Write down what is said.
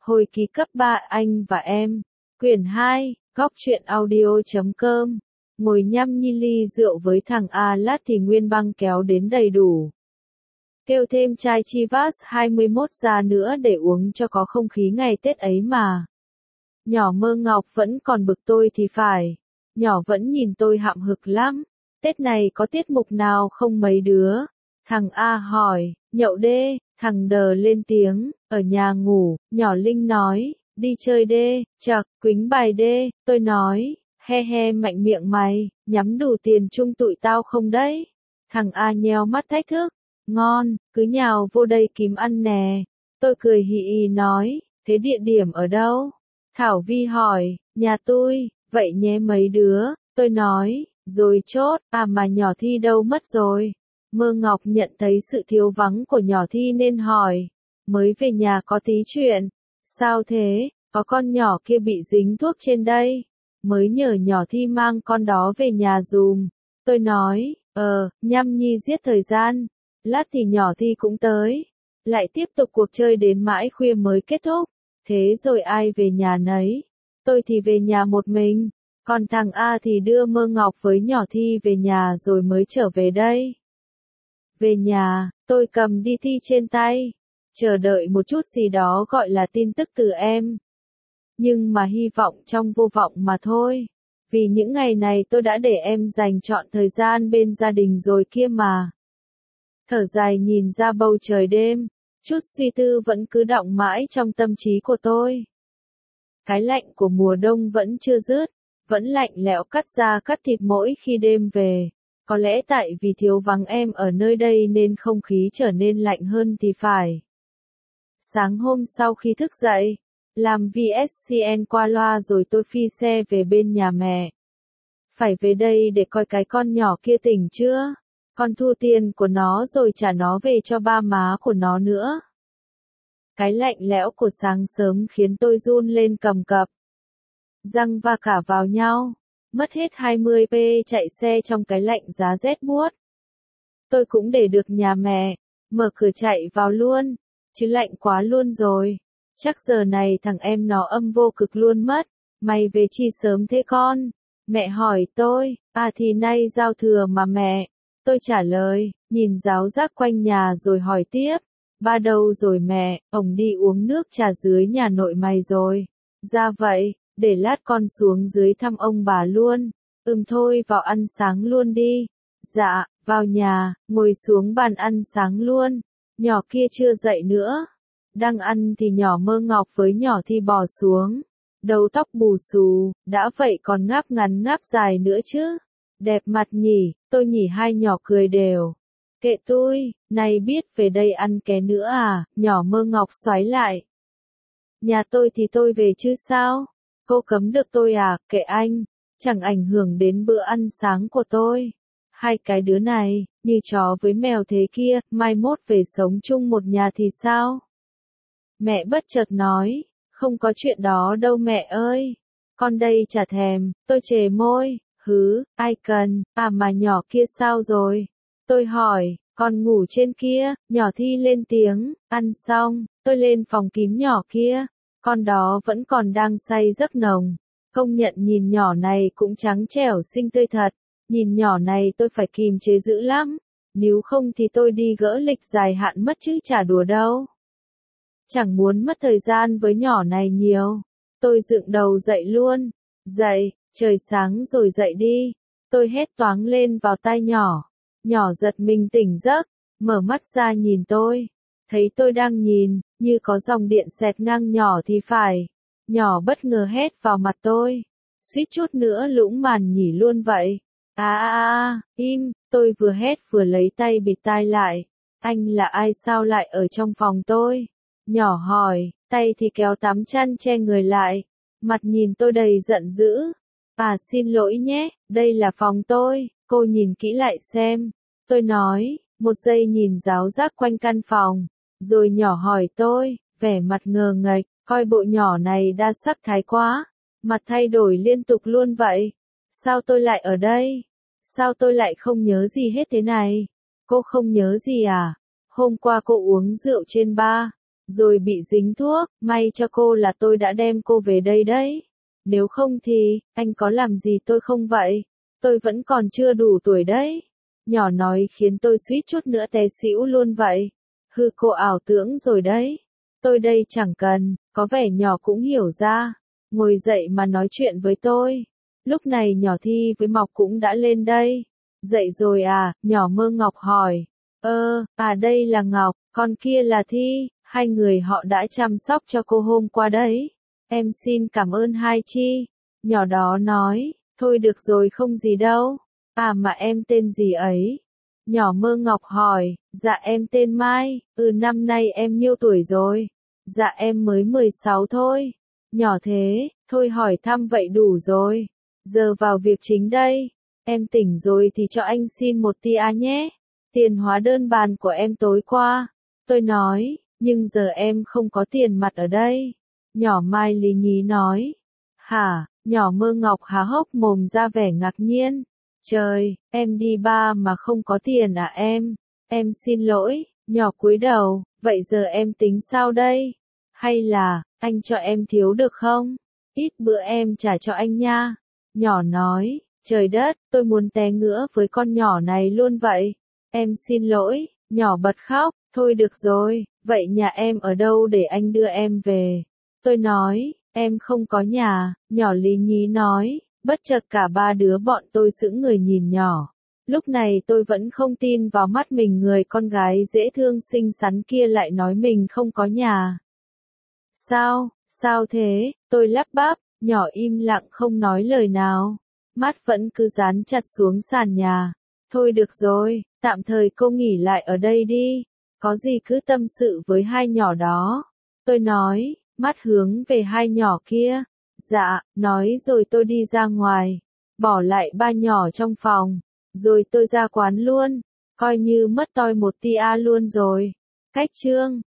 Hồi ký cấp 3 anh và em. Quyển 2, góc truyện audio.com. Ngồi nhâm nhi ly rượu với thằng A lát thì Nguyên băng kéo đến đầy đủ. Kêu thêm chai Chivas 21 ra nữa để uống cho có không khí ngày Tết ấy mà. Nhỏ Mơ Ngọc vẫn còn bực tôi thì phải. Nhỏ vẫn nhìn tôi hậm hực lắm. Tết này có tiết mục nào không mấy đứa? Thằng A hỏi, nhậu đê, thằng Đờ lên tiếng, ở nhà ngủ, nhỏ Linh nói, đi chơi đê, chậc, quýnh bài đê, tôi nói, he he mạnh miệng mày, nhắm đủ tiền chung tụi tao không đấy? Thằng A nheo mắt thách thức, ngon, cứ nhào vô đây kiếm ăn nè. Tôi cười hì hì nói, thế địa điểm ở đâu? Thảo Vi hỏi, nhà tôi, vậy nhé mấy đứa, tôi nói, rồi chốt, à mà nhỏ Thi đâu mất rồi? Mơ Ngọc nhận thấy sự thiếu vắng của nhỏ Thi nên hỏi, mới về nhà có tí chuyện. Sao thế, có con nhỏ kia bị dính thuốc trên đây, mới nhờ nhỏ Thi mang con đó về nhà dùm. Tôi nói, nhâm nhi giết thời gian, lát thì nhỏ Thi cũng tới. Lại tiếp tục cuộc chơi đến mãi khuya mới kết thúc, thế rồi ai về nhà nấy. Tôi thì về nhà một mình, còn thằng A thì đưa Mơ Ngọc với nhỏ Thi về nhà rồi mới trở về đây. Về nhà, tôi cầm đi Thi trên tay, chờ đợi một chút gì đó gọi là tin tức từ em. Nhưng mà hy vọng trong vô vọng mà thôi, vì những ngày này tôi đã để em dành trọn thời gian bên gia đình rồi kia mà. Thở dài nhìn ra bầu trời đêm, chút suy tư vẫn cứ đọng mãi trong tâm trí của tôi. Cái lạnh của mùa đông vẫn chưa dứt, vẫn lạnh lẽo cắt da cắt thịt mỗi khi đêm về. Có lẽ tại vì thiếu vắng em ở nơi đây nên không khí trở nên lạnh hơn thì phải. Sáng hôm sau khi thức dậy, làm VSCN qua loa rồi tôi phi xe về bên nhà mẹ. Phải về đây để coi cái con nhỏ kia tỉnh chưa? Con thu tiền của nó rồi trả nó về cho ba má của nó nữa. Cái lạnh lẽo của sáng sớm khiến tôi run lên cầm cập. Răng va cả vào nhau. Mất hết 20p chạy xe trong cái lạnh giá rét buốt. Tôi cũng để được nhà mẹ, mở cửa chạy vào luôn, chứ lạnh quá luôn rồi. Chắc giờ này thằng em nó âm vô cực luôn mất, mày về chi sớm thế con? Mẹ hỏi tôi, à thì nay giao thừa mà mẹ. Tôi trả lời, nhìn ráo rác quanh nhà rồi hỏi tiếp, ba đâu rồi mẹ, ổng đi uống nước trà dưới nhà nội mày rồi. Ra vậy. Để lát con xuống dưới thăm ông bà luôn. Thôi vào ăn sáng luôn đi. Dạ, vào nhà, ngồi xuống bàn ăn sáng luôn. Nhỏ kia chưa dậy nữa. Đang ăn thì nhỏ Mơ Ngọc với nhỏ Thi bò xuống. Đầu tóc bù xù, đã vậy còn ngáp ngắn ngáp dài nữa chứ. Đẹp mặt nhỉ, tôi nhỉ hai nhỏ cười đều. Kệ tôi, này biết về đây ăn ké nữa à, nhỏ Mơ Ngọc xoáy lại. Nhà tôi thì tôi về chứ sao? Cô cấm được tôi à, kệ anh, chẳng ảnh hưởng đến bữa ăn sáng của tôi. Hai cái đứa này, như chó với mèo thế kia, mai mốt về sống chung một nhà thì sao? Mẹ bất chợt nói, không có chuyện đó đâu mẹ ơi. Con đây chả thèm, tôi chề môi, ai cần, à mà nhỏ kia sao rồi? Tôi hỏi, con ngủ trên kia, nhỏ Thi lên tiếng, ăn xong, tôi lên phòng kiếm nhỏ kia. Con đó vẫn còn đang say giấc nồng. Công nhận nhìn nhỏ này cũng trắng trẻo xinh tươi thật. Nhìn nhỏ này tôi phải kìm chế dữ lắm. Nếu không thì tôi đi gỡ lịch dài hạn mất chứ chả đùa đâu. Chẳng muốn mất thời gian với nhỏ này nhiều. Tôi dựng đầu dậy luôn. Dậy, trời sáng rồi dậy đi. Tôi hét toáng lên vào tai nhỏ. Nhỏ giật mình tỉnh giấc, mở mắt ra nhìn tôi. Thấy tôi đang nhìn, như có dòng điện xẹt ngang nhỏ thì phải. Nhỏ bất ngờ hét vào mặt tôi. Suýt chút nữa lũng màn nhỉ luôn vậy. Im, tôi vừa hét vừa lấy tay bịt tai lại. Anh là ai sao lại ở trong phòng tôi? Nhỏ hỏi, tay thì kéo tấm chăn che người lại. Mặt nhìn tôi đầy giận dữ. À xin lỗi nhé, đây là phòng tôi, cô nhìn kỹ lại xem. Tôi nói, một giây nhìn ráo rác quanh căn phòng. Rồi nhỏ hỏi tôi, vẻ mặt ngờ nghệch, coi bộ nhỏ này đa sắc thái quá, mặt thay đổi liên tục luôn vậy. Sao tôi lại ở đây? Sao tôi lại không nhớ gì hết thế này? Cô không nhớ gì à? Hôm qua cô uống rượu trên bar, rồi bị dính thuốc, may cho cô là tôi đã đem cô về đây đấy. Nếu không thì, anh có làm gì tôi không vậy? Tôi vẫn còn chưa đủ tuổi đấy. Nhỏ nói khiến tôi suýt chút nữa té xỉu luôn vậy. Hư cô ảo tưởng rồi đấy. Tôi đây chẳng cần, có vẻ nhỏ cũng hiểu ra. Ngồi dậy mà nói chuyện với tôi. Lúc này nhỏ Thi với Mọc cũng đã lên đây. Dậy rồi à, nhỏ Mơ Ngọc hỏi. Đây là Ngọc, con kia là Thi, hai người họ đã chăm sóc cho cô hôm qua đấy. Em xin cảm ơn hai chi. Nhỏ đó nói, thôi được rồi không gì đâu. Mà em tên gì ấy? Nhỏ Mơ Ngọc hỏi, dạ em tên Mai, năm nay em nhiêu tuổi rồi? Dạ em mới 16 thôi. Nhỏ thế, thôi hỏi thăm vậy đủ rồi. Giờ vào việc chính đây. Em tỉnh rồi thì cho anh xin một tia nhé. Tiền hóa đơn bàn của em tối qua. Tôi nói, nhưng giờ em không có tiền mặt ở đây. Nhỏ Mai lý nhí nói. Hả, nhỏ Mơ Ngọc há hốc mồm ra vẻ ngạc nhiên. Trời, em đi ba mà không có tiền à em? Em xin lỗi, nhỏ cúi đầu, vậy giờ em tính sao đây? Hay là, anh cho em thiếu được không? Ít bữa em trả cho anh nha. Nhỏ nói, trời đất, tôi muốn té ngửa với con nhỏ này luôn vậy. Em xin lỗi, nhỏ bật khóc, thôi được rồi, vậy nhà em ở đâu để anh đưa em về? Tôi nói, em không có nhà, nhỏ lý nhí nói, bất chợt cả ba đứa bọn tôi sững người nhìn nhỏ. Lúc này tôi vẫn không tin vào mắt mình, người con gái dễ thương xinh xắn kia lại nói mình không có nhà. Sao thế, tôi lắp bắp, nhỏ im lặng không nói lời nào. Mắt vẫn cứ dán chặt xuống sàn nhà. Thôi được rồi, tạm thời cô nghỉ lại ở đây đi. Có gì cứ tâm sự với hai nhỏ đó. Tôi nói, mắt hướng về hai nhỏ kia. Dạ, nói rồi tôi đi ra ngoài. Bỏ lại ba nhỏ trong phòng. Rồi tôi ra quán luôn. Coi như mất toi một tia luôn rồi. Cách chương